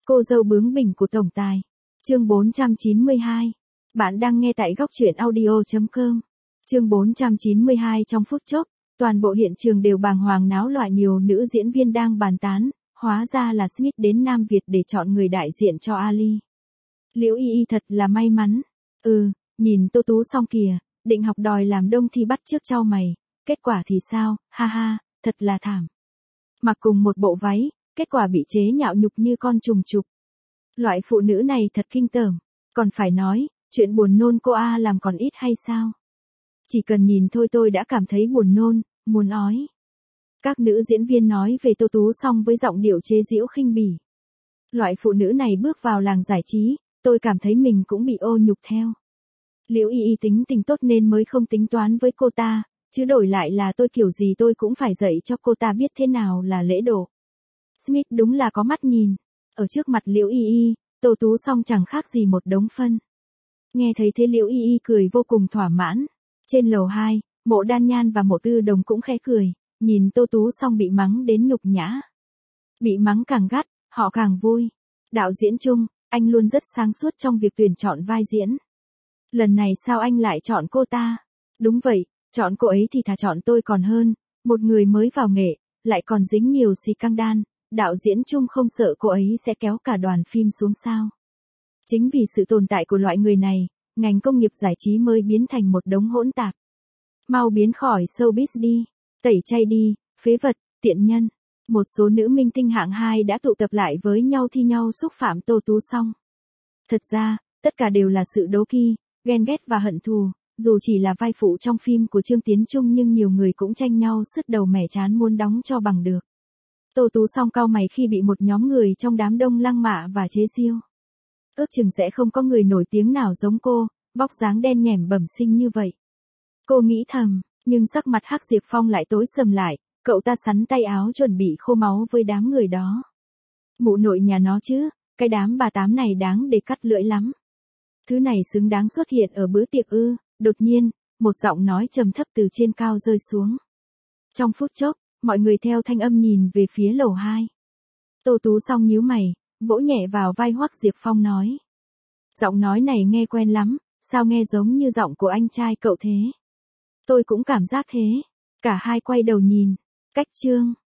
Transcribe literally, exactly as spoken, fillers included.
Cô dâu bướng bỉnh của tổng tài. Chương bốn trăm chín mươi hai. Bạn đang nghe tại góc truyện audio chấm com. Chương bốn trăm chín mươi hai. Trong phút chốc, toàn bộ hiện trường đều bàng hoàng náo loạn, nhiều nữ diễn viên đang bàn tán, hóa ra là Smith đến Nam Việt để chọn người đại diện cho Ali. Liễu Y Y thật là may mắn. Ừ, nhìn Tô Tú xong kìa, định học đòi làm đông thi bắt chước chau mày, kết quả thì sao, ha ha, thật là thảm. Mặc cùng một bộ váy, kết quả bị chế nhạo nhục như con trùng trục. Loại phụ nữ này thật kinh tởm, còn phải nói, chuyện buồn nôn cô A làm còn ít hay sao? Chỉ cần nhìn thôi tôi đã cảm thấy buồn nôn, muốn ói. Các nữ diễn viên nói về Tô Tú xong với giọng điệu chế giễu khinh bỉ. Loại phụ nữ này bước vào làng giải trí, tôi cảm thấy mình cũng bị ô nhục theo. Liễu Y Y tính tình tốt nên mới không tính toán với cô ta, chứ đổi lại là tôi kiểu gì tôi cũng phải dạy cho cô ta biết thế nào là lễ độ. Smith đúng là có mắt nhìn, ở trước mặt Liễu Y Y, Tô Tú xong chẳng khác gì một đống phân. Nghe thấy thế Liễu Y Y cười vô cùng thỏa mãn. Trên lầu hai, Mộ Đan Nhan và Mộ Tư Đồng cũng khẽ cười, nhìn Tô Tú xong bị mắng đến nhục nhã. Bị mắng càng gắt, họ càng vui. Đạo diễn Trung, anh luôn rất sáng suốt trong việc tuyển chọn vai diễn. Lần này sao anh lại chọn cô ta? Đúng vậy, chọn cô ấy thì thà chọn tôi còn hơn, một người mới vào nghệ, lại còn dính nhiều xì căng đan, đạo diễn Trung không sợ cô ấy sẽ kéo cả đoàn phim xuống sao? Chính vì sự tồn tại của loại người này, ngành công nghiệp giải trí mới biến thành một đống hỗn tạp. Mau biến khỏi showbiz đi, tẩy chay đi, phế vật, tiện nhân. Một số nữ minh tinh hạng hai đã tụ tập lại với nhau thi nhau xúc phạm Tô Tú xong. Thật ra, tất cả đều là sự đố kỵ, ghen ghét và hận thù, dù chỉ là vai phụ trong phim của Trương Tiến Trung nhưng nhiều người cũng tranh nhau sứt đầu mẻ trán muốn đóng cho bằng được. Tô Tú xong cau mày khi bị một nhóm người trong đám đông lăng mạ và chế giễu. Ước chừng sẽ không có người nổi tiếng nào giống cô, vóc dáng đen nhẻm bẩm sinh như vậy. Cô nghĩ thầm, nhưng sắc mặt Hắc Diệp Phong lại tối sầm lại, cậu ta sắn tay áo chuẩn bị khô máu với đám người đó. Mụ nội nhà nó chứ, cái đám bà tám này đáng để cắt lưỡi lắm. Thứ này xứng đáng xuất hiện ở bữa tiệc ư? Đột nhiên, một giọng nói trầm thấp từ trên cao rơi xuống. Trong phút chốc, mọi người theo thanh âm nhìn về phía lầu hai. Tô Tú xong nhíu mày, vỗ nhẹ vào vai Hoắc Diệp Phong nói. Giọng nói này nghe quen lắm, sao nghe giống như giọng của anh trai cậu thế? Tôi cũng cảm giác thế. Cả hai quay đầu nhìn. Cách chương.